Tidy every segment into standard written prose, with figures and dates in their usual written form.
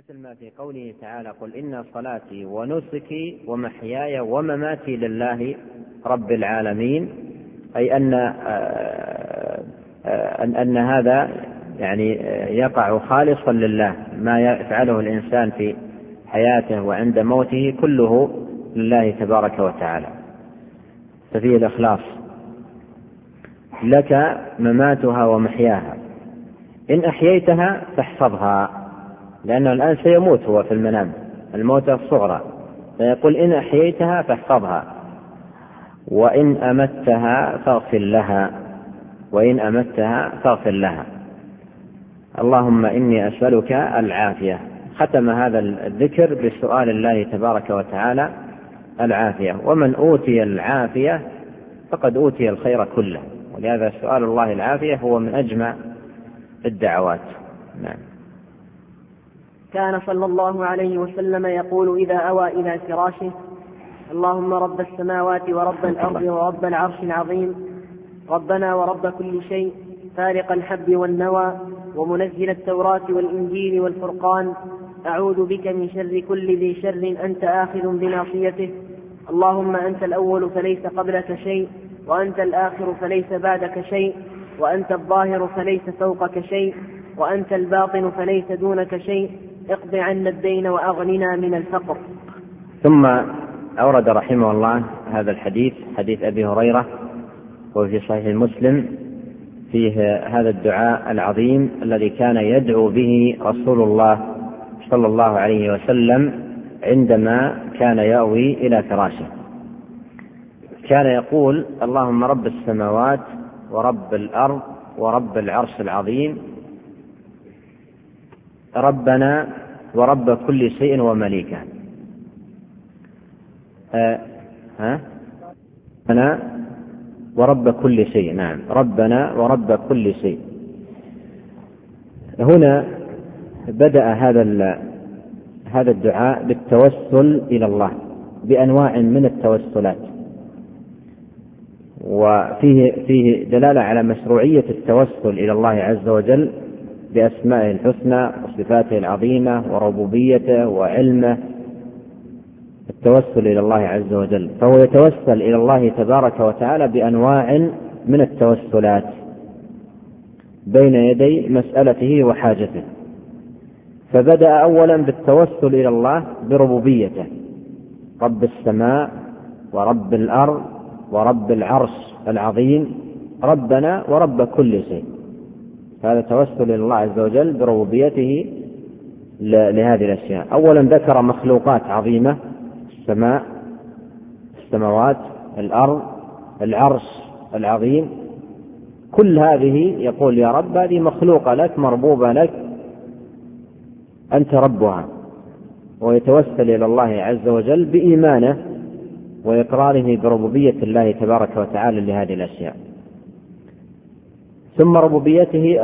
مثل ما في قوله تعالى: قل إن صلاتي ونسكي ومحياي ومماتي لله رب العالمين، أي أن هذا يعني يقع خالصا لله، ما يفعله الإنسان في حياته وعند موته كله لله تبارك وتعالى، ففيه الإخلاص. لك مماتها ومحياها، إن أحييتها فاحفظها، لأنه الآن سيموت هو في المنام الموتة الصغرى، فيقول: إن أحييتها فاحفظها، وإن أمتها فاغفر لها، وإن أمتها فاغفر لها. اللهم إني أسألك العافية. ختم هذا الذكر بسؤال الله تبارك وتعالى العافية، ومن أوتي العافية فقد أوتي الخير كله، ولهذا سؤال الله العافية هو من أجمع الدعوات. نعم. كان صلى الله عليه وسلم يقول إذا أوى إلى فراشه: اللهم رب السماوات ورب الأرض ورب العرش العظيم، ربنا ورب كل شيء، فارق الحب والنوى، ومنزل التوراة والإنجيل والفرقان، أعوذ بك من شر كل ذي شر أنت آخذ بناصيته، اللهم أنت الأول فليس قبلك شيء، وأنت الآخر فليس بعدك شيء، وأنت الظاهر فليس فوقك شيء، وأنت الباطن فليس دونك شيء، اقض عنا الدين وأغننا من الفقر. ثم أورد رحمه الله هذا الحديث، حديث أبي هريرة، وفي صحيح مسلم فيه هذا الدعاء العظيم الذي كان يدعو به رسول الله صلى الله عليه وسلم عندما كان يأوي إلى فراشه. كان يقول: اللهم رب السماوات ورب الأرض ورب العرش العظيم، ربنا ورب كل شيء ومليكه. ربنا ورب كل شيء. نعم، ربنا ورب كل شيء. هنا بدأ هذا الدعاء بالتوسل إلى الله بأنواع من التوسلات، وفيه دلالة على مشروعية التوسل إلى الله عز وجل بأسمائه الحسنى وصفاته العظيمة وربوبيته وعلمه، التوسل إلى الله عز وجل. فهو يتوسل إلى الله تبارك وتعالى بأنواع من التوسلات بين يدي مسألته وحاجته. فبدأ أولا بالتوسل إلى الله بربوبيته: رب السماء ورب الأرض ورب العرش العظيم، ربنا ورب كل شيء. هذا توسل إلى الله عز وجل بربوبيته لهذه الأشياء. أولا ذكر مخلوقات عظيمة: السماء، السماوات، الأرض، العرش العظيم، كل هذه يقول: يا رب هذه مخلوقة لك، مربوبة لك، أنت ربها. ويتوسل إلى الله عز وجل بإيمانه وإقراره بربوبية الله تبارك وتعالى لهذه الأشياء. ثم ربوبيته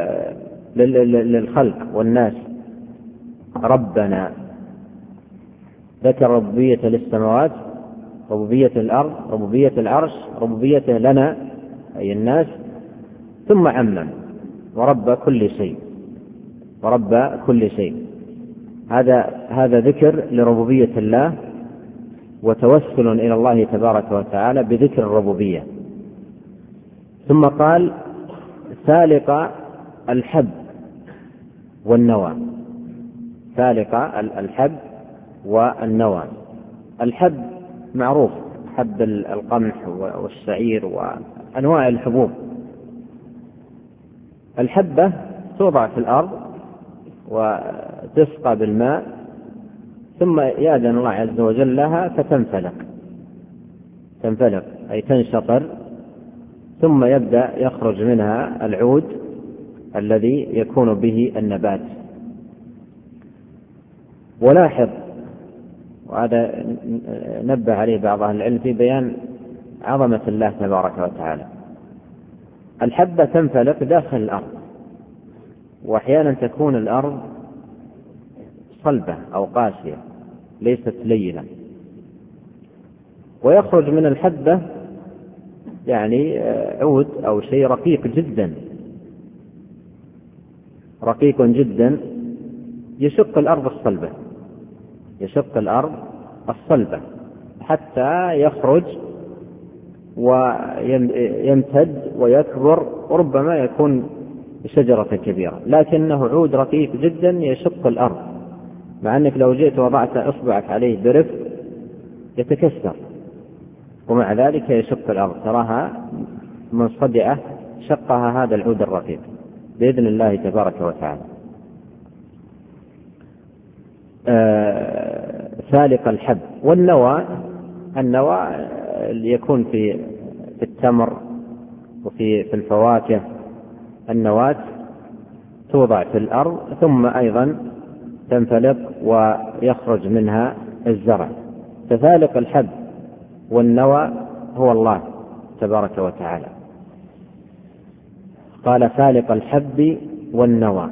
للخلق والناس: ربنا. ذكر ربوبية للسماوات، ربوبية الأرض، ربوبية العرش، ربوبيته لنا أي الناس، ثم عمم: ورب كل شيء، ورب كل شيء. هذا ذكر لربوبية الله وتوسل إلى الله تبارك وتعالى بذكر الربوبية. ثم قال: فالق الحب والنوى. فالق الحب والنوى. الحب معروف، حب القمح والشعير وأنواع الحبوب. الحبة توضع في الأرض وتسقى بالماء، ثم يأذن الله عز وجل لها تنفلق أي تنشطر، ثم يبدأ يخرج منها العود الذي يكون به النبات. ولاحظ، وهذا نبه عليه بعض أهل العلم في بيان عظمة الله تبارك وتعالى: الحبة تنفلق داخل الأرض، وأحيانا تكون الأرض صلبة أو قاسية ليست لينة، ويخرج من الحبة يعني عود أو شيء رقيق جدا يشق الأرض الصلبة، يشق الأرض الصلبة حتى يخرج ويمتد ويكبر، وربما يكون شجرة كبيرة، لكنه عود رقيق جدا يشق الأرض، مع أنك لو جئت وضعت إصبعك عليه برفق يتكسر، ومع ذلك يشق الأرض، تراها منصدعة شقها هذا العود الرقيق بإذن الله تبارك وتعالى. فالق الحب. والنوى، النوى يكون في التمر وفي الفواكه، النواة توضع في الأرض ثم أيضا تنفلق ويخرج منها الزرع. ففالق الحب والنوى هو الله تبارك وتعالى. قال فالق الحب والنوى.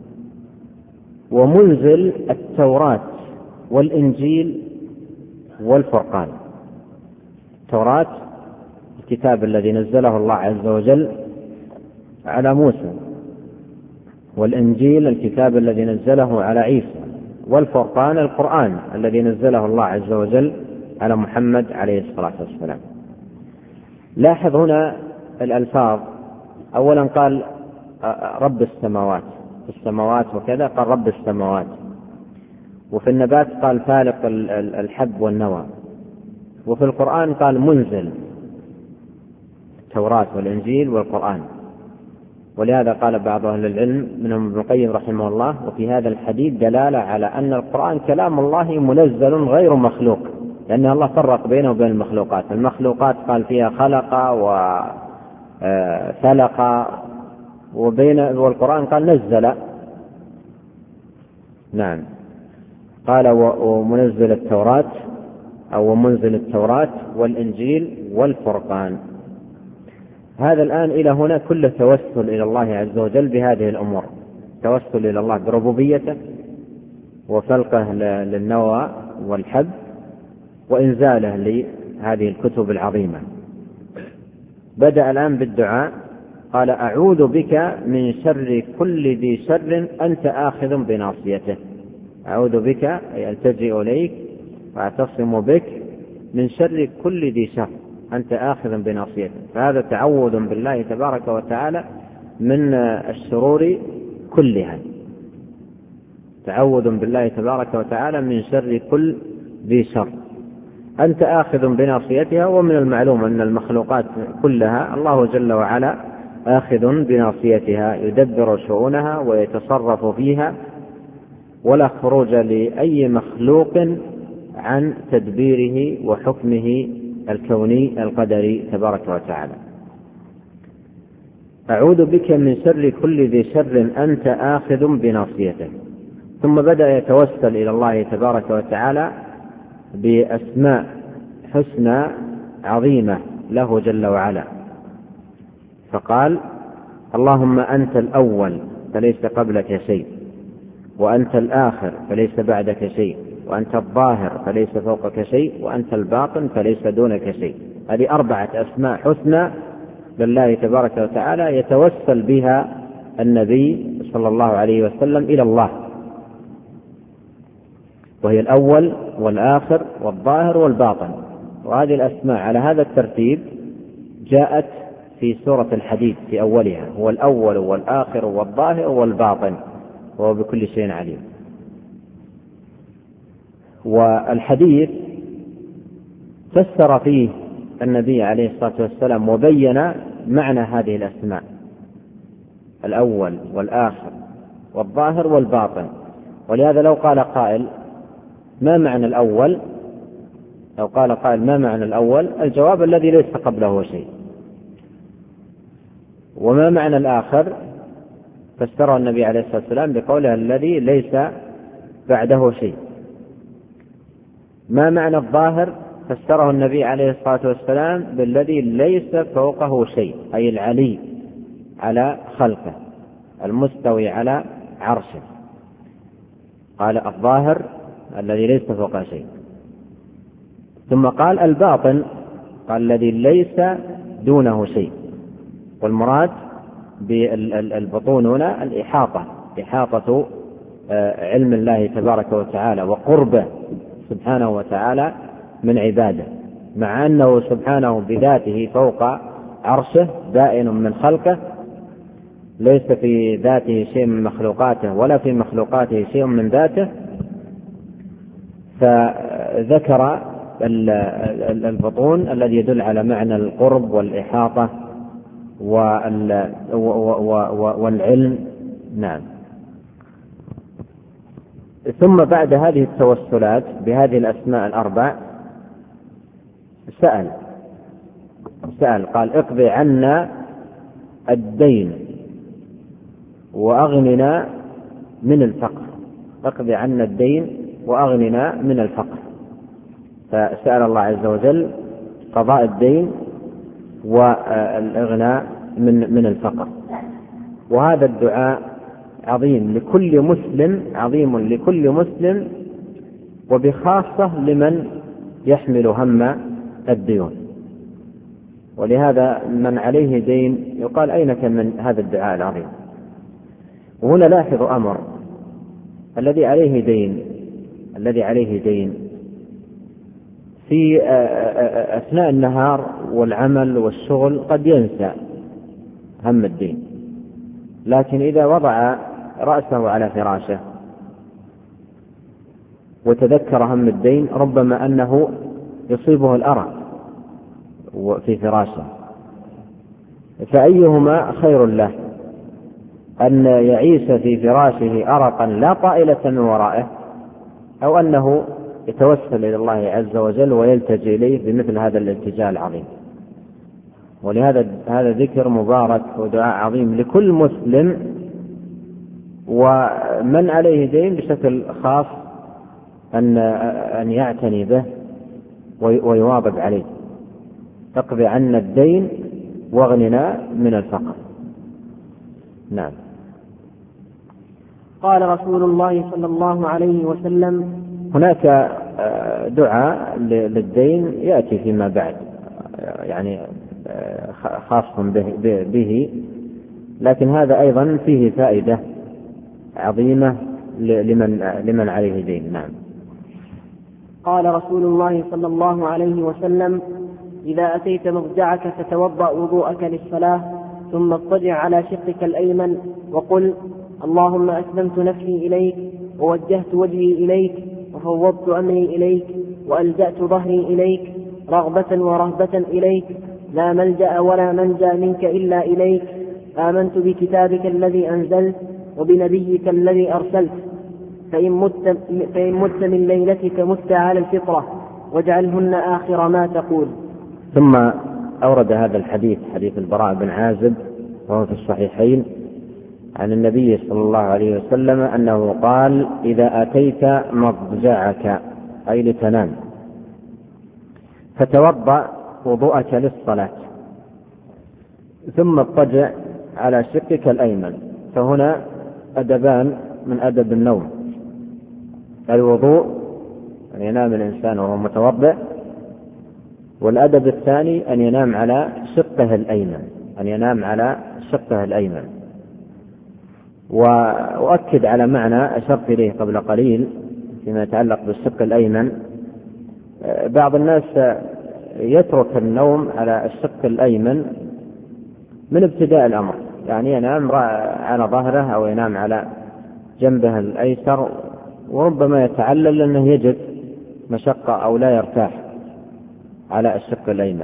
ومنزل التوراة والإنجيل والفرقان. التوراة الكتاب الذي نزله الله عز وجل على موسى، والإنجيل الكتاب الذي نزله على عيسى، والفرقان القرآن الذي نزله الله عز وجل على محمد عليه الصلاة والسلام. لاحظ هنا الألفاظ، أولا قال رب السماوات، في السماوات وكذا قال رب السماوات، وفي النبات قال فالق الحب والنوى، وفي القرآن قال منزل التوراة والإنجيل والقرآن. ولهذا قال بعض أهل العلم منهم ابن القيم رحمه الله: وفي هذا الحديث دلالة على أن القرآن كلام الله منزل غير مخلوق، لأن الله فرق بينه وبين المخلوقات. المخلوقات قال فيها خلق وفلق، والقرآن قال نزل. نعم، قال ومنزل التوراة أو منزل التوراة والإنجيل والفرقان. هذا الآن إلى هنا كله توسل إلى الله عز وجل بهذه الأمور، توسل إلى الله بربوبيته وفلقه للنوى والحب وإنزاله لهذه الكتب العظيمة. بدأ الآن بالدعاء، قال أعوذ بك من شر كل ذي شر أنت آخذ بناصيته. أعوذ بك أي ألتجئ إليك وأعتصم بك من شر كل ذي شر أنت آخذ بناصيته. فهذا تعوذ بالله تبارك وتعالى من الشرور كلها، تعوذ بالله تبارك وتعالى من شر كل ذي شر أنت آخذ بناصيتها. ومن المعلوم أن المخلوقات كلها الله جل وعلا آخذ بناصيتها، يدبر شؤونها ويتصرف فيها، ولا خروج لأي مخلوق عن تدبيره وحكمه الكوني القدري تبارك وتعالى. أعوذ بك من شر كل ذي شر أنت آخذ بناصيته. ثم بدأ يتوسل إلى الله تبارك وتعالى بأسماء حسنى عظيمة له جل وعلا، فقال اللهم أنت الأول فليس قبلك شيء، وأنت الآخر فليس بعدك شيء، وأنت الظاهر فليس فوقك شيء، وأنت الباطن فليس دونك شيء. هذه 4 أسماء حسنى لله تبارك وتعالى يتوسل بها النبي صلى الله عليه وسلم إلى الله، وهي الأول والآخر والظاهر والباطن. وهذه الأسماء على هذا الترتيب جاءت في سورة الحديد في أولها: هو الأول والآخر والظاهر والباطن وهو بكل شيء عليم. والحديث فسر فيه النبي عليه الصلاة والسلام وبين معنى هذه الأسماء: الأول والآخر والظاهر والباطن. ولهذا لو قال قائل ما معنى الأول، لو قال قائل ما معنى الأول، الجواب الذي ليس قبله شيء. وما معنى الآخر، فسره النبي عليه الصلاة والسلام بقوله الذي ليس بعده شيء. ما معنى الظاهر، فسره النبي عليه الصلاة والسلام بالذي ليس فوقه شيء، أي العلي على خلقه المستوي على عرشه. قال الظاهر الذي ليس فوقه شيء. ثم قال الباطن، قال الذي ليس دونه شيء. والمراد بالبطون هنا الإحاطة، إحاطة علم الله تبارك وتعالى وقربه سبحانه وتعالى من عباده، مع أنه سبحانه بذاته فوق عرشه بائن من خلقه، ليس في ذاته شيء من مخلوقاته ولا في مخلوقاته شيء من ذاته. فذكر البطون الذي يدل على معنى القرب والإحاطة والعلم. نعم. ثم بعد هذه التوسلات بهذه الأسماء الأربع سأل قال: اقض عنا الدين وأغننا من الفقر. اقض عنا الدين وأغننا من الفقر. فسأل الله عز وجل قضاء الدين والإغناء من الفقر. وهذا الدعاء عظيم لكل مسلم وبخاصة لمن يحمل هم الديون. ولهذا من عليه دين يقال: أينك من هذا الدعاء العظيم؟ وهنا لاحظ أمر: الذي عليه دين في أثناء النهار والعمل والشغل قد ينسى هم الدين، لكن إذا وضع رأسه على فراشه وتذكر هم الدين ربما أنه يصيبه الأرق في فراشه. فأيهما خير له: أن يعيش في فراشه أرقا لا طائلة من ورائه، أو أنه يتوسل إلى الله عز وجل ويلتجئ إليه بمثل هذا الالتجاء العظيم. ولهذا هذا ذكر مبارك ودعاء عظيم لكل مسلم، ومن عليه دين بشكل خاص أن يعتني به ويواظب عليه. اقض عنا الدين واغننا من الفقر. نعم. قال رسول الله صلى الله عليه وسلم: هناك دعاء للدين يأتي فيما بعد، يعني خاص به، لكن هذا أيضا فيه فائدة عظيمة لمن عليه دين. نعم. قال رسول الله صلى الله عليه وسلم: إذا أتيت مضجعك فتوضأ وضوءك للصلاة، ثم اضطجع على شقك الأيمن وقل: اللهم أسلمت نفسي إليك، ووجهت وجهي إليك، وفوضت أمري إليك، وألجأت ظهري إليك، رغبة ورهبة إليك، لا ملجأ ولا منجا منك إلا إليك. آمنت بكتابك الذي أنزلت وبنبيك الذي أرسلت. فإن مت من ليلتك مت على الفطرة، واجعلهن آخر ما تقول. ثم أورد هذا الحديث، حديث البراء بن عازب وهو في الصحيحين، عن النبي صلى الله عليه وسلم أنه قال: إذا أتيت مضجعك أي لتنام فتوضأ وضوءك للصلاة، ثم اضطجع على شقك الأيمن. فهنا أدبان من أدب النوم: الوضوء أن ينام الإنسان وهو متوضئ، والأدب الثاني أن ينام على شقه الأيمن. وأؤكد على معنى أشرت إليه قبل قليل فيما يتعلق بالشق الأيمن. بعض الناس يترك النوم على الشق الأيمن من ابتداء الأمر، يعني ينام على ظهره أو ينام على جنبه الأيسر، وربما يتعلل أنه يجد مشقة أو لا يرتاح على الشق الأيمن.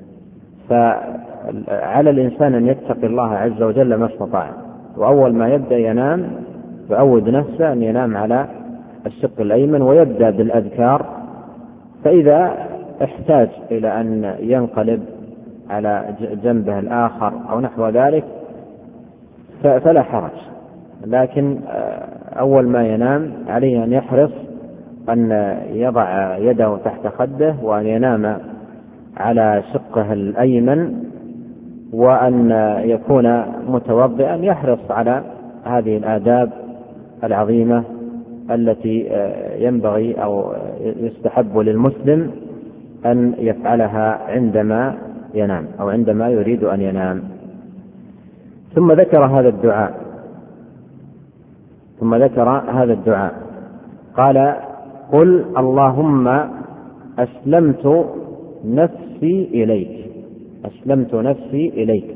فعلى الإنسان أن يتقي الله عز وجل ما استطاع، وأول ما يبدأ ينام يعود نفسه أن ينام على الشق الأيمن ويبدأ بالأذكار. فإذا احتاج إلى أن ينقلب على جنبه الآخر أو نحو ذلك فلا حرج، لكن أول ما ينام عليه أن يحرص أن يضع يده تحت خده وأن ينام على شقه الأيمن، وأن يكون متوضئا، يحرص على هذه الآداب العظيمة التي ينبغي أو يستحب للمسلم أن يفعلها عندما ينام أو عندما يريد أن ينام. ثم ذكر هذا الدعاء ثم ذكر هذا الدعاء قال: قل اللهم أسلمت نفسي إليك. أسلمت نفسي إليك.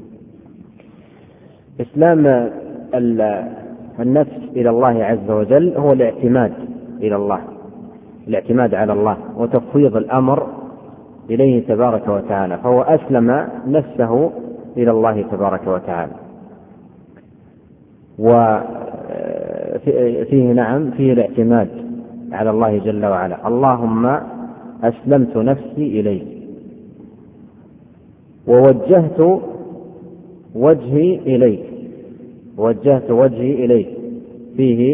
إسلام النفس إلى الله عز وجل هو الاعتماد إلى الله، الاعتماد على الله وتفويض الأمر إليه تبارك وتعالى، فهو أسلم نفسه إلى الله تبارك وتعالى. وفيه نعم فيه الاعتماد على الله جل وعلا. اللهم أسلمت نفسي إليك ووجهت وجهي إليك. وجهت وجهي إليك فيه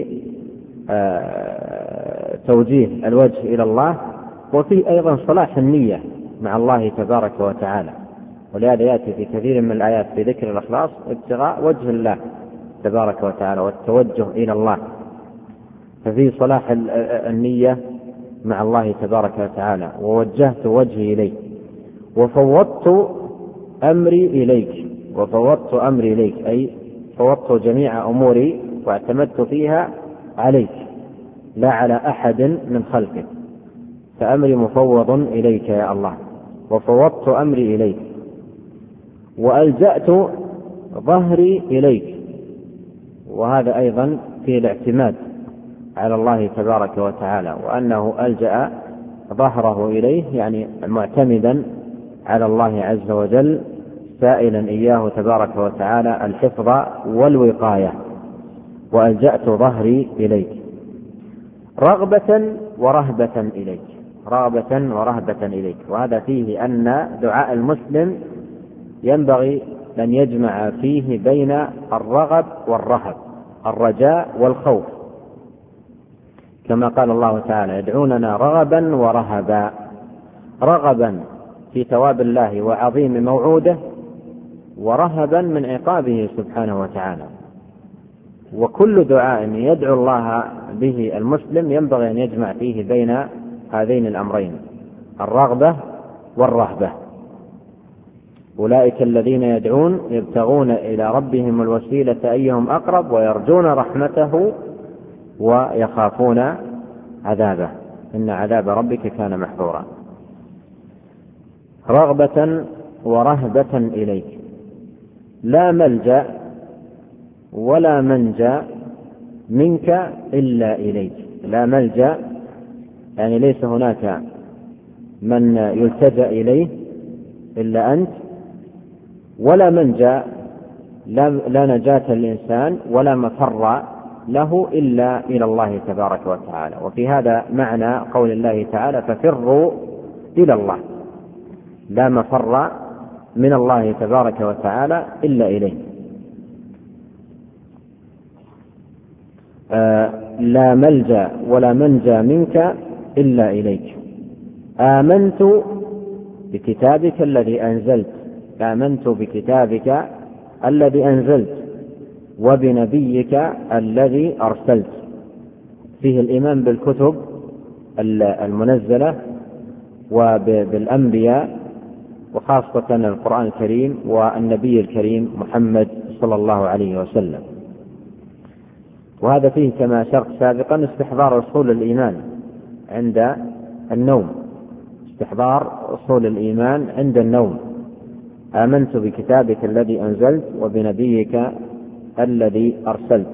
توجيه الوجه إلى الله، وفيه أيضا صلاح النية مع الله تبارك وتعالى، ولهذا يأتي في كثير من الآيات في ذكر الإخلاص ابتغاء وجه الله تبارك وتعالى والتوجه إلى الله، ففي صلاح النية مع الله تبارك وتعالى. ووجهت وجهي إليك وفوضت أمري إليك. وفوضت أمري إليك أي فوضت جميع أموري واعتمدت فيها عليك لا على أحد من خلقك، فأمري مفوض إليك يا الله. وفوضت أمري إليك وألجأت ظهري إليك، وهذا أيضا في الاعتماد على الله تبارك وتعالى، وأنه ألجأ ظهره إليه يعني معتمدا على الله عز وجل، سائلا إياه تبارك وتعالى الحفظ والوقاية. وألجأت ظهري إليك رغبة ورهبة إليك. رغبة ورهبة إليك. وهذا فيه أن دعاء المسلم ينبغي أن يجمع فيه بين الرغب والرهب، الرجاء والخوف، كما قال الله تعالى: يدعوننا رغبا ورهبا. رغبا في ثواب الله وعظيم موعوده، ورهبا من عقابه سبحانه وتعالى. وكل دعاء يدعو الله به المسلم ينبغي أن يجمع فيه بين هذين الأمرين، الرغبة والرهبة. أولئك الذين يدعون يبتغون إلى ربهم الوسيلة أيهم أقرب ويرجون رحمته ويخافون عذابه، إن عذاب ربك كان محذورا. رغبة ورهبة إليك. لا ملجأ ولا منجا منك إلا إليك. لا ملجأ يعني ليس هناك من يلتجأ إليه إلا أنت، ولا منجا لا نجاة للإنسان ولا مفر له إلا إلى الله تبارك وتعالى. وفي هذا معنى قول الله تعالى: ففروا إلى الله. لا مفر من الله تبارك وتعالى إلا إليه. لا ملجأ ولا منجا منك إلا إليك. آمنت بكتابك الذي أنزلت. آمنت بكتابك الذي أنزلت وبنبيك الذي أرسلت. فيه الإيمان بالكتب المنزلة وبالأنبياء، وخاصة القرآن الكريم والنبي الكريم محمد صلى الله عليه وسلم. وهذا فيه كما شرت سابقا استحضار أصول الإيمان عند النوم. استحضار أصول الإيمان عند النوم. آمنت بكتابك الذي أنزلت وبنبيك الذي أرسلت.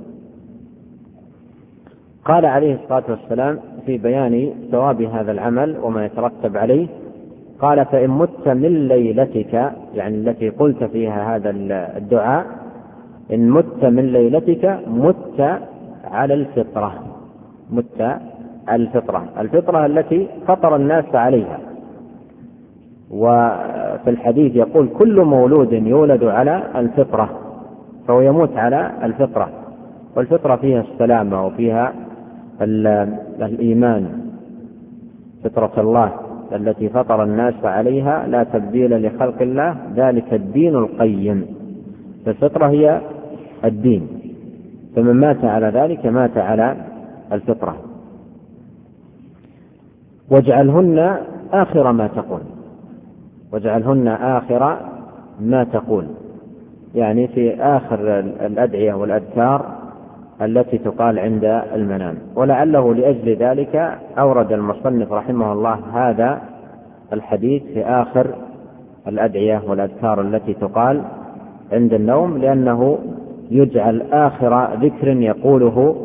قال عليه الصلاة والسلام في بيان ثواب هذا العمل وما يترتب عليه، قال: فإن مت من ليلتك، يعني التي قلت فيها هذا الدعاء، إن مت من ليلتك مت على الفطرة. مت على الفطرة، الفطرة التي فطر الناس عليها. وفي الحديث يقول: كل مولود يولد على الفطرة، فهو يموت على الفطرة. والفطرة فيها السلامة وفيها الإيمان، فطرة الله التي فطر الناس عليها لا تبديل لخلق الله، ذلك الدين القيم. فالفطرة هي الدين، فمن مات على ذلك مات على الفطرة. واجعلهن آخر ما تقول. واجعلهن آخر ما تقول، يعني في آخر الأدعية والأذكار التي تقال عند المنام. ولعله لأجل ذلك أورد المصنف رحمه الله هذا الحديث في آخر الأدعية والأذكار التي تقال عند النوم، لأنه يجعل آخر ذكر يقوله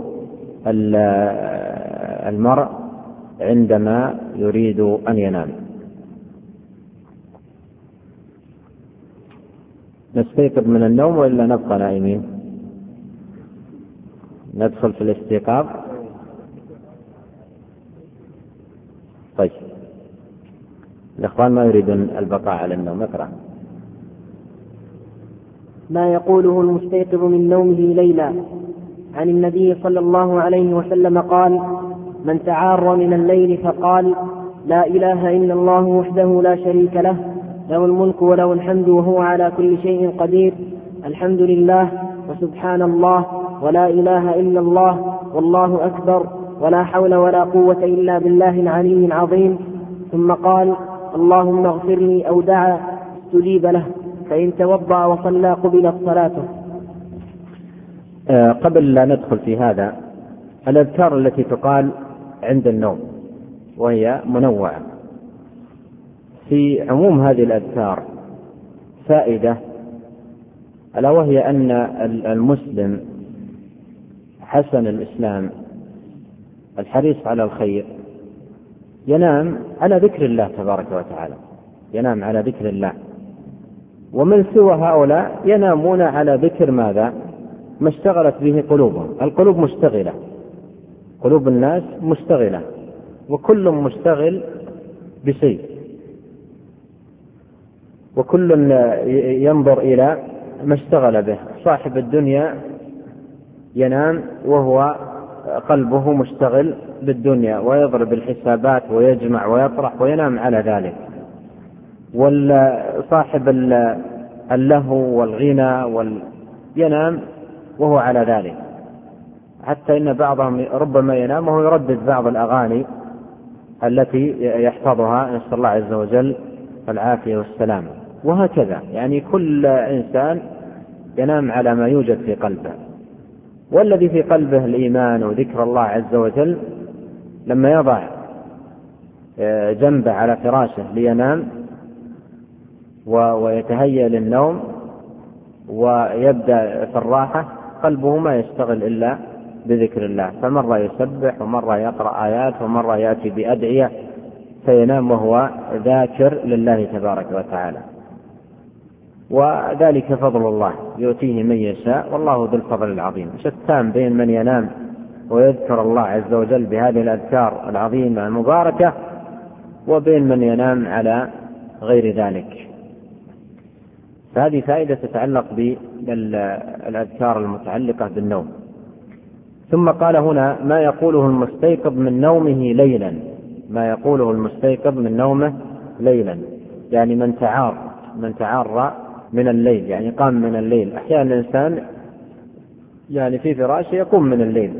المرء عندما يريد أن ينام. نستيقظ من النوم وإلا نبقى نائمين؟ ندخل في الاستيقاظ. طيب، الإخوان ما يريدون البقاء على النوم. اقرأ. ما يقوله المستيقظ من نومه ليلا. عن النبي صلى الله عليه وسلم قال: من تعار من الليل فقال: لا إله إلا الله وحده لا شريك له، له الملك وله الحمد وهو على كل شيء قدير، الحمد لله وسبحان الله ولا إله إلا الله والله أكبر ولا حول ولا قوة إلا بالله العلي العظيم، ثم قال: اللهم اغفر لي، أو دعا استجيب له، فإن توضأ وصلى قبلت صلاته. قبل لا ندخل في هذا، الأذكار التي تقال عند النوم وهي منوعة، في عموم هذه الأذكار فائدة، ألا وهي أن المسلم حسن الإسلام الحريص على الخير ينام على ذكر الله تبارك وتعالى، ينام على ذكر الله. ومن سوى هؤلاء ينامون على ذكر ماذا؟ ما اشتغلت به قلوبهم. القلوب مشتغلة، قلوب الناس مشتغلة، وكل مشتغل بشيء، وكل ينظر إلى ما اشتغل به. صاحب الدنيا ينام وهو قلبه مشتغل بالدنيا، ويضرب الحسابات ويجمع ويطرح وينام على ذلك. وصاحب اللهو والغنى ينام وهو على ذلك، حتى إن بعضهم ربما ينام وهو يردد بعض الأغاني التي يحفظها، نسأل الله عز وجل العافية والسلامة. وهكذا يعني كل إنسان ينام على ما يوجد في قلبه، والذي في قلبه الإيمان وذكر الله عز وجل لما يضع جنبه على فراشه لينام ويتهيأ للنوم ويبدأ في الراحة، قلبه ما يشتغل إلا بذكر الله، فمرة يسبح ومرة يقرأ آيات ومرة يأتي بأدعية، فينام وهو ذاكر لله تبارك وتعالى. وذلك فضل الله يؤتيه من يشاء والله ذو الفضل العظيم. شتان بين من ينام ويذكر الله عز وجل بهذه الأذكار العظيمة المباركة وبين من ينام على غير ذلك. فهذه فائدة تتعلق بالأذكار المتعلقة بالنوم. ثم قال هنا: ما يقوله المستيقظ من نومه ليلا. ما يقوله المستيقظ من نومه ليلا، يعني من تعار من الليل، يعني قام من الليل. أحيانا الإنسان يعني في فراشه يقوم من الليل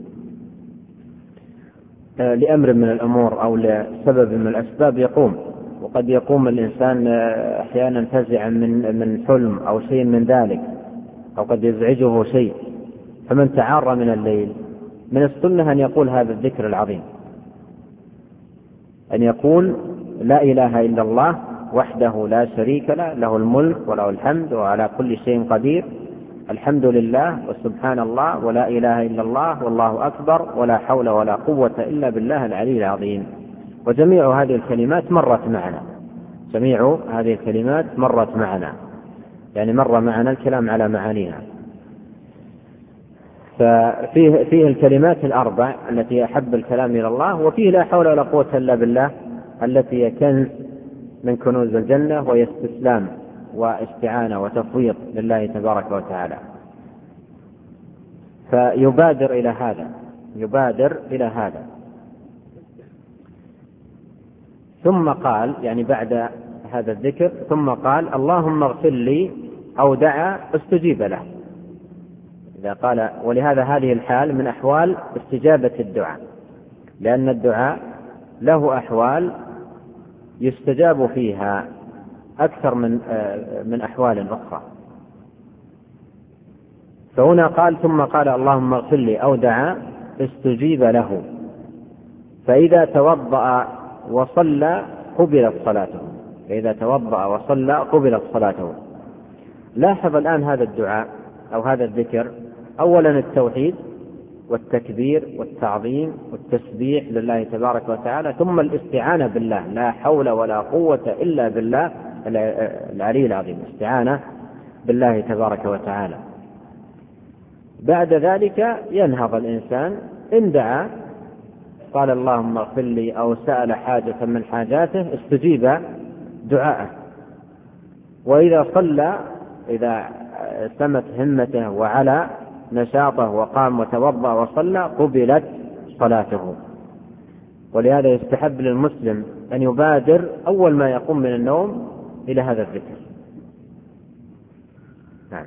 لأمر من الأمور أو لسبب من الأسباب يقوم، وقد يقوم الإنسان أحيانا فزعا من حلم أو شيء من ذلك، أو قد يزعجه شيء. فمن تعار من الليل من السنة أن يقول هذا الذكر العظيم، أن يقول: لا إله إلا الله وحده لا شريك له، له الملك وله الحمد وعلى كل شيء قدير، الحمد لله وسبحان الله ولا إله إلا الله والله أكبر ولا حول ولا قوة إلا بالله العلي العظيم. وجميع هذه الكلمات مرت معنا، جميع هذه الكلمات مرت معنا، يعني مر معنا الكلام على معانيها. فيه الكلمات الأربع التي أحب الكلام إلى الله، وفيه لا حول ولا قوة إلا بالله التي هي كنز من كنوز الجنة، وهي استسلام واستعانة وتفويض لله تبارك وتعالى. فيبادر إلى هذا. ثم قال، يعني بعد هذا الذكر، ثم قال: اللهم اغفر لي، أو دعا استجيب له. إذا قال، ولهذا هذه الحال من أحوال استجابة الدعاء، لأن الدعاء له أحوال يستجاب فيها أكثر من أحوال أخرى. فهنا قال ثم قال اللهم اغفر لي أو دعا استجيب له، فإذا توضأ وصلى قبلت صلاته، فإذا توضأ وصلى قبلت صلاته. لاحظ الآن هذا الدعاء أو هذا الذكر، أولا التوحيد والتكبير والتعظيم والتسبيح لله تبارك وتعالى، ثم الاستعانة بالله، لا حول ولا قوة إلا بالله العلي العظيم، استعانة بالله تبارك وتعالى. بعد ذلك ينهض الإنسان إن دعا قال اللهم اغفر لي أو سأل حاجة من حاجاته استجيب دعاءه. وإذا صلى إذا سمت همته وعلى نشاطه وقام وتوضأ وصلى قبلت صلاته. ولهذا يستحب للمسلم أن يبادر أول ما يقوم من النوم إلى هذا الذكر. نعم.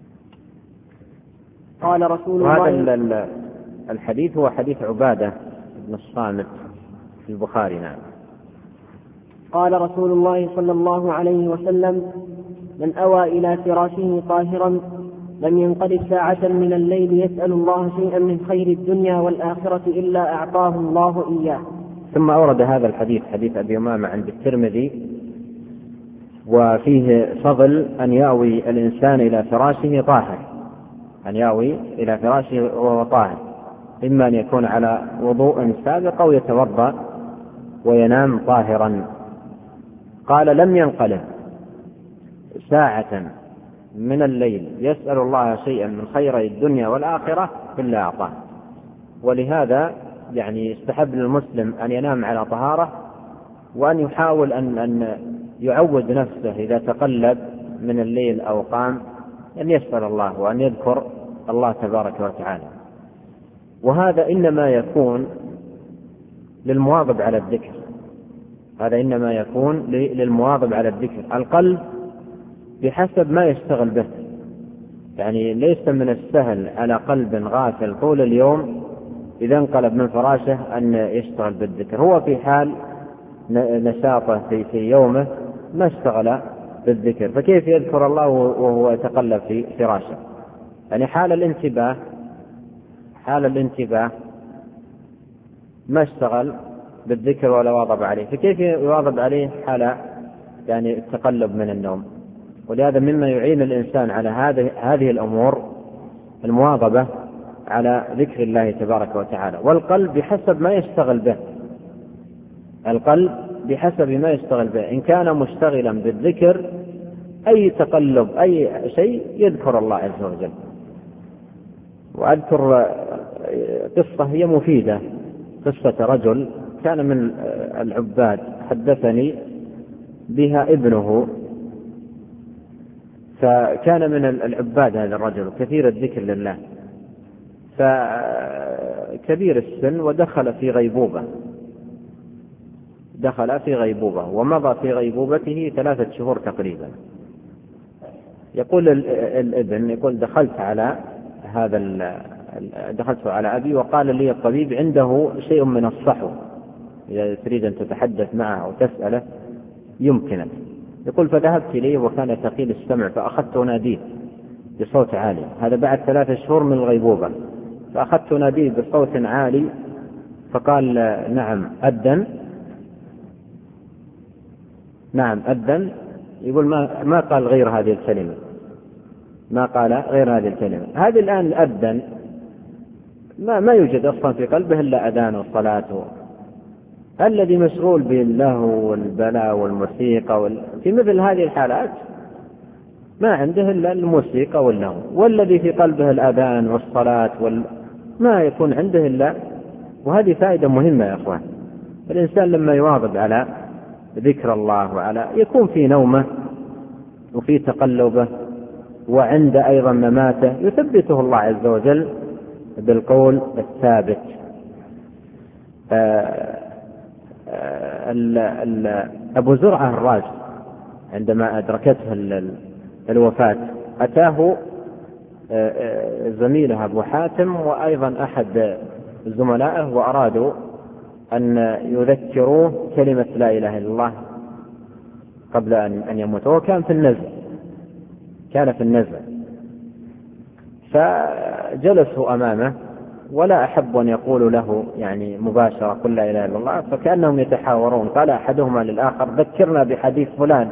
قال رسول الله، وهذا الحديث هو حديث عبادة بن الصامت في البخاري. نعم. قال رسول الله صلى الله عليه وسلم: من أوى إلى فراشه طاهرا لم ينقلب ساعة من الليل يسأل الله شيئا من خير الدنيا والآخرة إلا أعطاه الله إياه. ثم أورد هذا الحديث حديث أبي أمامة عند الترمذي، وفيه فضل أن يأوي الإنسان إلى فراشه طاهر، أن يأوي إلى فراشه وهو طاهر، إما أن يكون على وضوء سابق أو يتوضأ وينام طاهرا. قال لم ينقلب ساعة من الليل يسأل الله شيئا من خير الدنيا والآخرة إلا أعطاه. ولهذا يعني يستحب للمسلم أن ينام على طهارة، وأن يحاول أن يعود نفسه إذا تقلب من الليل أو قام أن يسأل الله وأن يذكر الله تبارك وتعالى. وهذا إنما يكون للمواظب على الذكر، هذا إنما يكون للمواظب على الذكر. القلب بحسب ما يشتغل به، يعني ليس من السهل على قلب غافل طول اليوم إذا انقلب من فراشه أن يشتغل بالذكر. هو في حال نشاطه في يومه ما اشتغل بالذكر، فكيف يذكر الله وهو يتقلب في فراشه؟ يعني حال الانتباه ما اشتغل بالذكر ولا واظب عليه، فكيف يواظب عليه حال يعني التقلب من النوم؟ ولهذا مما يعين الإنسان على هذه الأمور المواظبة على ذكر الله تبارك وتعالى. والقلب بحسب ما يشتغل به، القلب بحسب ما يشتغل به، إن كان مشتغلا بالذكر أي تقلب أي شيء يذكر الله عز وجل. وأذكر قصة هي مفيدة، قصة رجل كان من العباد حدثني بها ابنه، فكان من العباد هذا الرجل كثير الذكر لله، فكبير السن ودخل في غيبوبة ومضى في غيبوبته 3 شهور تقريبا. يقول الابن يقول دخلت على أبي وقال لي الطبيب عنده شيء من الصحو، إذا تريد أن تتحدث معه أو تسأله يمكنك. يقول فذهبت إليه وكان ثقيل السمع فأخذت أناديه بصوت عالي، هذا بعد 3 شهور من الغيبوبة، فأخذت أناديه بصوت عالي فقال نعم أذن. يقول ما قال غير هذه الكلمة، هذه الآن أذن ما يوجد أصلا في قلبه إلا أذان والصلاة. الذي مشغول باللهو والبلاء والموسيقى في مثل هذه الحالات ما عنده إلا الموسيقى واللهو، والذي في قلبه الأذان والصلاة ما يكون عنده إلا. وهذه فائدة مهمة يا أخوان، الإنسان لما يواظب على ذكر الله وعلى يكون في نومه وفي تقلبه وعند أيضا مماته يثبته الله عز وجل بالقول الثابت. أبو زرعة الرازي عندما أدركته الوفاة أتاه زميله أبو حاتم وأيضا أحد زملائه وأرادوا أن يذكروه كلمة لا إله إلا الله قبل أن يموت، وهو كان في النزع. فجلسوا أمامه ولا أحب أن يقولوا له يعني مباشرة قل لا إله إلا الله، فكأنهم يتحاورون. قال أحدهما للآخر ذكرنا بحديث فلان،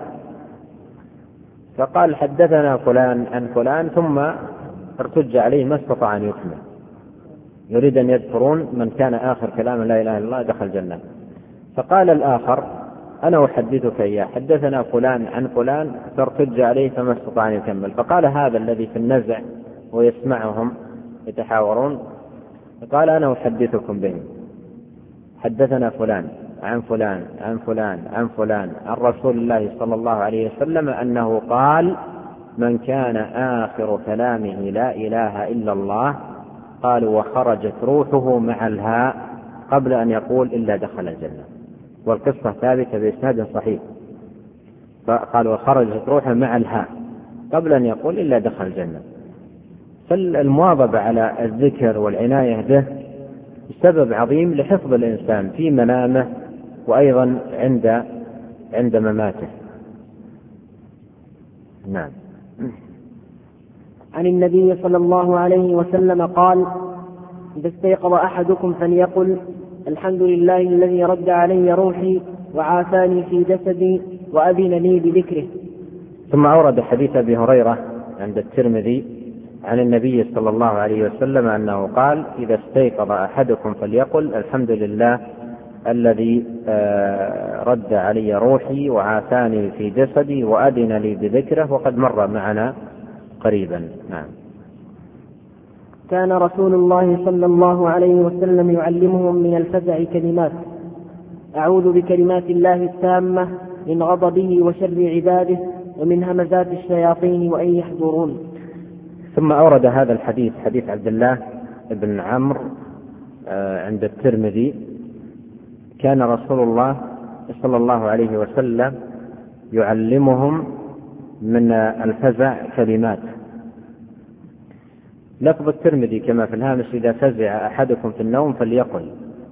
فقال حدثنا فلان عن فلان، ثم ارتج عليه ما استطاع أن يكمل، يريد أن يذكرون من كان آخر كلام لا إله إلا الله دخل الجنة. فقال الآخر أنا أحدثك إياه، حدثنا فلان عن فلان، فارتج عليه فما استطاع أن يكمل. فقال هذا الذي في النزع ويسمعهم يتحاورون، قال أنا أحدثكم به، حدثنا فلان عن فلان عن فلان عن فلان عن رسول الله صلى الله عليه وسلم أنه قال من كان آخر كلامه لا إله إلا الله، قالوا وخرجت روحه مع الهاء قبل أن يقول إلا دخل الجنة. والقصة ثابتة بإسناد صحيح. فقال وخرجت روحه مع الهاء قبل أن يقول إلا دخل الجنة. فالمواظبة على الذكر والعناية به سبب عظيم لحفظ الإنسان في منامه وأيضا عند مماته. نعم. عن النبي صلى الله عليه وسلم قال إذا استيقظ أحدكم فليقل الحمد لله الذي رد علي روحي وعافاني في جسدي وأذن لي بذكره. ثم أورد حديث أبي هريرة عند الترمذي عن النبي صلى الله عليه وسلم أنه قال إذا استيقظ أحدكم فليقل الحمد لله الذي رد علي روحي وعافاني في جسدي وأذن لي بذكره، وقد مر معنا قريبا. نعم. كان رسول الله صلى الله عليه وسلم يعلمهم من الفزع كلمات: أعوذ بكلمات الله التامة من غضبه وشر عباده ومن همزات الشياطين وأن يحضرون. ثم أورد هذا الحديث حديث عبد الله بن عمرو عند الترمذي: كان رسول الله صلى الله عليه وسلم يعلمهم من الفزع كلمات. لفظ الترمذي كما في الهامش: إذا فزع أحدكم في النوم فليقل.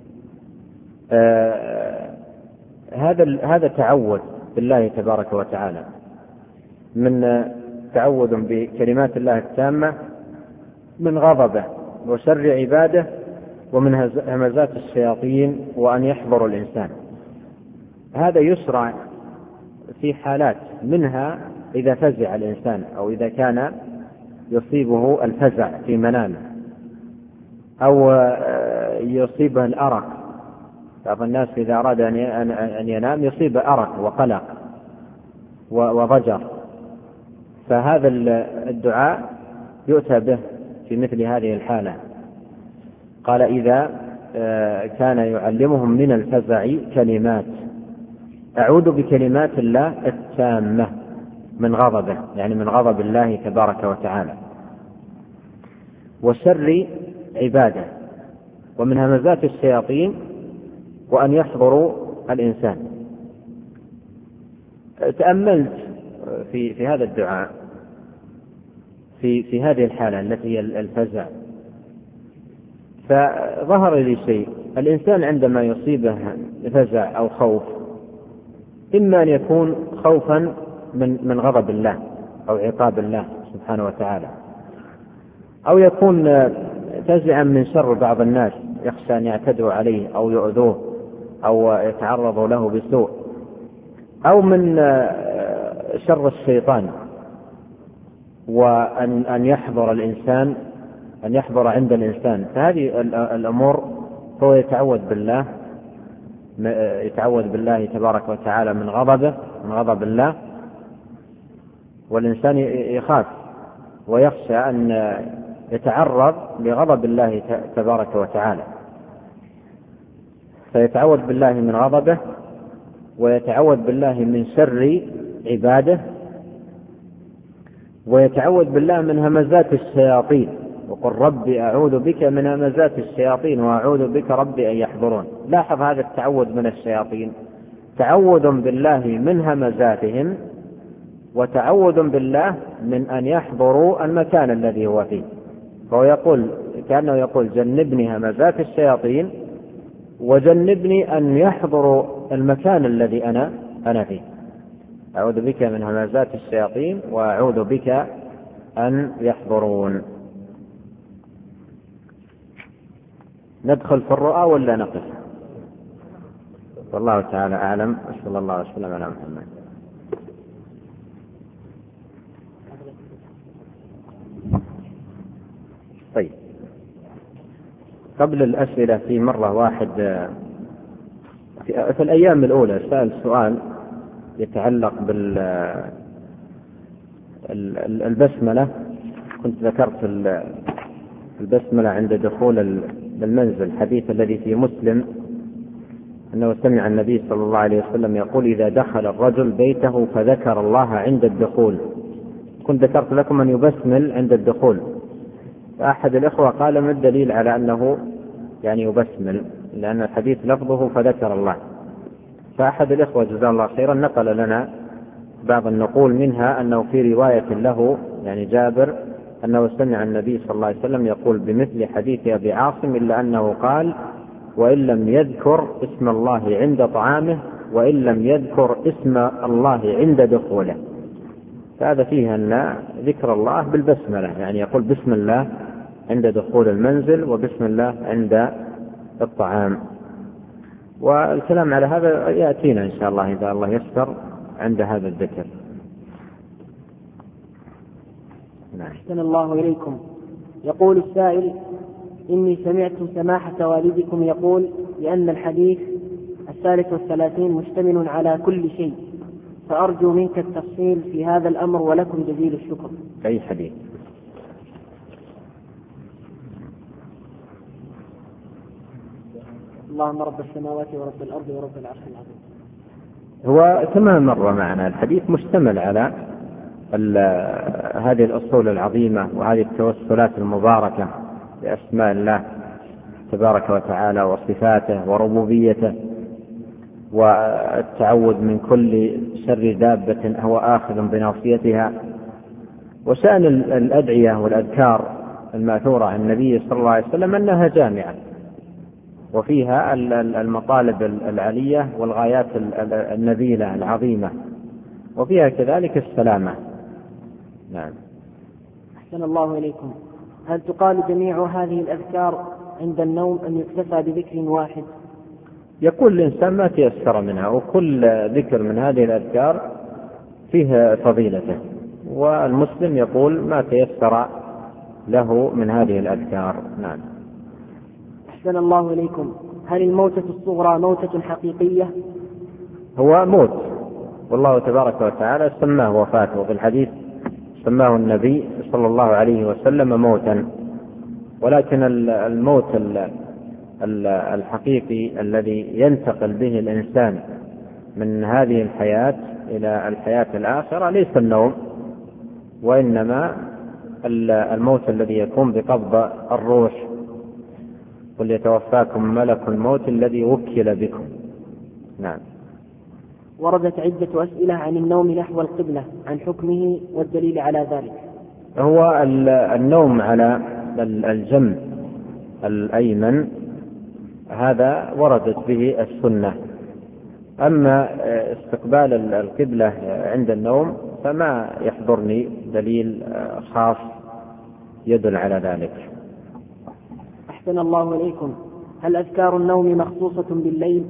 هذا تعوذ بالله تبارك وتعالى، من تعوذ بكلمات الله التامة من غضبه وشر عباده ومن همزات الشياطين وأن يحضر الإنسان. هذا يشرع في حالات، منها إذا فزع الإنسان أو إذا كان يصيبه الفزع في منامه أو يصيبه الأرق. بعض الناس إذا أراد أن ينام يصيب أرق وقلق وضجر، فهذا الدعاء يؤتى به في مثل هذه الحالة. قال إذا كان يعلمهم من الفزع كلمات: أعوذ بكلمات الله التامة من غضبه، يعني من غضب الله تبارك وتعالى، وشر عباده ومن همزات الشياطين وأن يحضروا الإنسان. تأملت في هذا الدعاء في هذه الحالة التي هي الفزع، فظهر لي شيء. الإنسان عندما يصيبه فزع أو خوف، إما أن يكون خوفا من غضب الله أو عقاب الله سبحانه وتعالى، أو يكون فزعا من شر بعض الناس، يخشى أن يعتدوا عليه أو يؤذوه أو يتعرضوا له بسوء، أو من شر الشيطان، وأن يحضر الإنسان، أن يحضر عند الإنسان. فهذه الأمور هو يتعوذ بالله تبارك وتعالى من غضب الله، والإنسان يخاف ويخشى أن يتعرض لغضب الله تبارك وتعالى، فيتعوذ بالله من غضبه ويتعوذ بالله من شر عباده ويتعوذ بالله من همزات الشياطين. وقل ربي أعوذ بك من همزات الشياطين وأعوذ بك ربي أن يحضرون. لاحظ هذا التعوذ من الشياطين: تعوذ بالله من همزاتهم وتعوذ بالله من أن يحضروا المكان الذي هو فيه. فهو كأنه يقول جنبني همزات الشياطين وجنبني أن يحضروا المكان الذي أنا فيه. أعوذ بك من همزات الشياطين وأعوذ بك أن يحضرون. ندخل في الرؤى ولا نقف؟ والله تعالى أعلم، صلى الله وسلم على محمد. طيب، قبل الأسئلة في مرة واحد في الأيام الأولى سأل سؤال يتعلق بالبسملة. كنت ذكرت البسملة عند دخول المنزل، الحديث الذي في مسلم أنه سمع النبي صلى الله عليه وسلم يقول: إذا دخل الرجل بيته فذكر الله عند الدخول. كنت ذكرت لكم أن يبسمل عند الدخول، فأحد الإخوة قال: ما الدليل على أنه يعني يبسمل؟ لأن الحديث لفظه فذكر الله. فأحد الإخوة جزاه الله خيرا نقل لنا بعض النقول، منها أنه في رواية له يعني جابر أنه سمع النبي صلى الله عليه وسلم يقول بمثل حديث أبي عاصم، إلا أنه قال: وإن لم يذكر اسم الله عند طعامه وإن لم يذكر اسم الله عند دخوله. فهذا فيه أن ذكر الله بالبسملة، يعني يقول بسم الله عند دخول المنزل وبسم الله عند الطعام. والكلام على هذا يأتينا إن شاء الله إذا الله يسر عند هذا الذكر. أحسن الله إليكم. يقول السائل: إني سمعت سماحة والدكم يقول بأن الحديث 33 مشتمل على كل شيء، فأرجو منك التفصيل في هذا الأمر ولكم جزيل الشكر. أي حديث؟ اللهم رب السماوات ورب الأرض ورب العرش العظيم. هو كما مر معنا الحديث مشتمل على هذه الأصول العظيمة وهذه التوسلات المباركة بأسماء الله تبارك وتعالى وصفاته وربوبيته، والتعوذ من كل شر دابة هو آخذ بناصيتها، وشأن الأدعية والأذكار الماثورة عن النبي صلى الله عليه وسلم أنها جامعة وفيها المطالب العالية والغايات النبيلة العظيمة، وفيها كذلك السلامة. نعم. أحسن الله إليكم. هل تقال جميع هذه الأذكار عند النوم أم يكتفى بذكر واحد؟ يقول الإنسان ما تيسر منها، وكل ذكر من هذه الأذكار فيه فضيلته، والمسلم يقول ما تيسر له من هذه الأذكار. نعم. أحسن الله إليكم. هل الموتة الصغرى موتة حقيقية؟ هو موت، والله تبارك وتعالى سماه وفاته، وفي الحديث سماه النبي صلى الله عليه وسلم موتا، ولكن الموت الحقيقي الذي ينتقل به الإنسان من هذه الحياة إلى الحياة الآخرة ليس النوم، وإنما الموت الذي يكون بقبض الروح. قل يتوفاكم ملك الموت الذي وكل بكم. نعم. وردت عدة أسئلة عن النوم نحو القبلة، عن حكمه والدليل على ذلك. هو النوم على الجنب الأيمن هذا وردت به السنة، أما استقبال القبلة عند النوم فما يحضرني دليل خاص يدل على ذلك. أحسن الله إليكم. هل أذكار النوم مخصوصة بالليل؟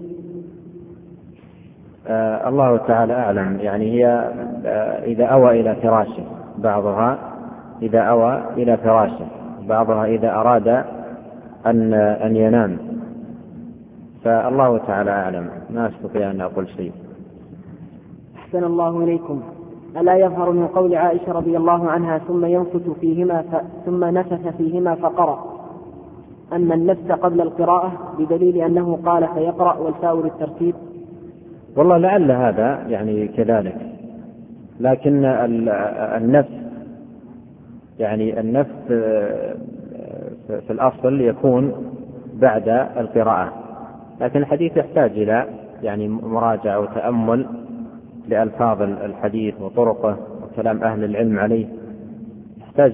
الله تعالى أعلم، يعني هي إذا أوى إلى فراشه، بعضها إذا أوى إلى فراشه، بعضها إذا أراد أن ينام، فالله تعالى أعلم، ما أستطيع أن أقول شيء. أحسن الله إليكم. ألا يظهر من قول عائشة رضي الله عنها ثم نفث فيهما فقرأ أن النفث قبل القراءة بدليل أنه قال فيقرأ والفاء للترتيب؟ والله لعل هذا يعني كذلك، لكن النفث يعني النفث في الأصل يكون بعد القراءة، لكن الحديث يحتاج إلى يعني مراجعة وتأمل لألفاظ الحديث وطرقه وكلام أهل العلم عليه، يحتاج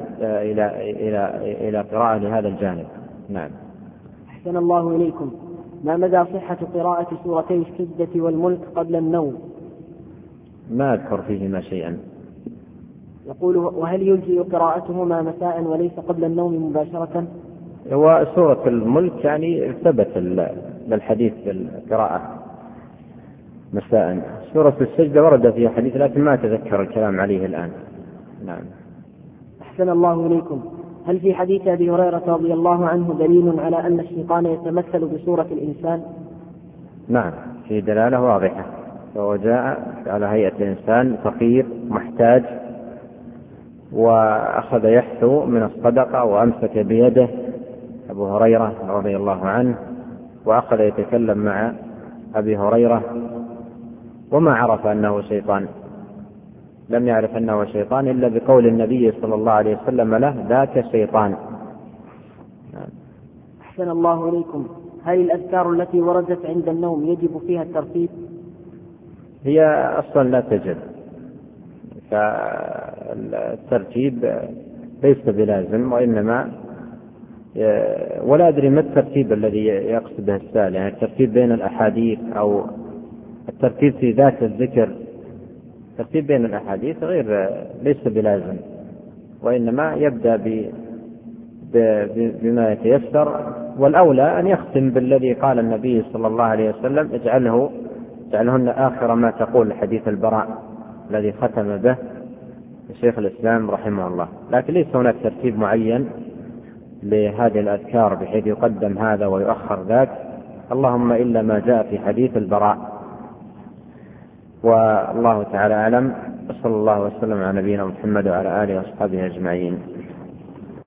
إلى قراءة لهذا الجانب. نعم. أحسن الله إليكم. ما مدى صحة قراءة سورتي السجدة والملك قبل النوم؟ ما أذكر فيهما شيئا. يقول: وهل يجزي قراءتهما مساء وليس قبل النوم مباشرة؟ وسورة الملك يعني ثبت للحديث بالقراءة مساء. سورة السجدة ورد فيها حديث لكن ما أتذكر الكلام عليه الآن. نعم. أحسن الله إليكم. هل في حديث أبي هريرة رضي الله عنه دليل على أن الشيطان يتمثل بصورة الإنسان؟ نعم، في دلالة واضحة. فهو جاء على هيئة إنسان فقير محتاج، وأخذ يحثو من الصدقة وأمسك بيده أبو هريرة رضي الله عنه، وأخذ يتكلم مع أبي هريرة وما عرف أنه شيطان، لم يعرف أنه شيطان إلا بقول النبي صلى الله عليه وسلم له: ذاك شيطان. أحسن الله إليكم. هل الأذكار التي وردت عند النوم يجب فيها الترتيب؟ هي أصلا لا تجب، فالترتيب ليس بلازم، وإنما ولا أدري ما الترتيب الذي يقصده السائل، يعني الترتيب بين الأحاديث أو الترتيب في ذات الذكر. الترتيب بين الأحاديث ليس بلازم، وإنما يبدأ بما يتيسر، والأولى أن يختم بالذي قال النبي صلى الله عليه وسلم: اجعلهن آخر ما تقول، حديث البراء الذي ختم به شيخ الإسلام رحمه الله. لكن ليس هناك ترتيب معين لهذه الأذكار بحيث يقدم هذا ويؤخر ذاك، اللهم إلا ما جاء في حديث البراء. والله تعالى أعلم، صلى الله وسلم على نبينا محمد وعلى آله وأصحابه أجمعين.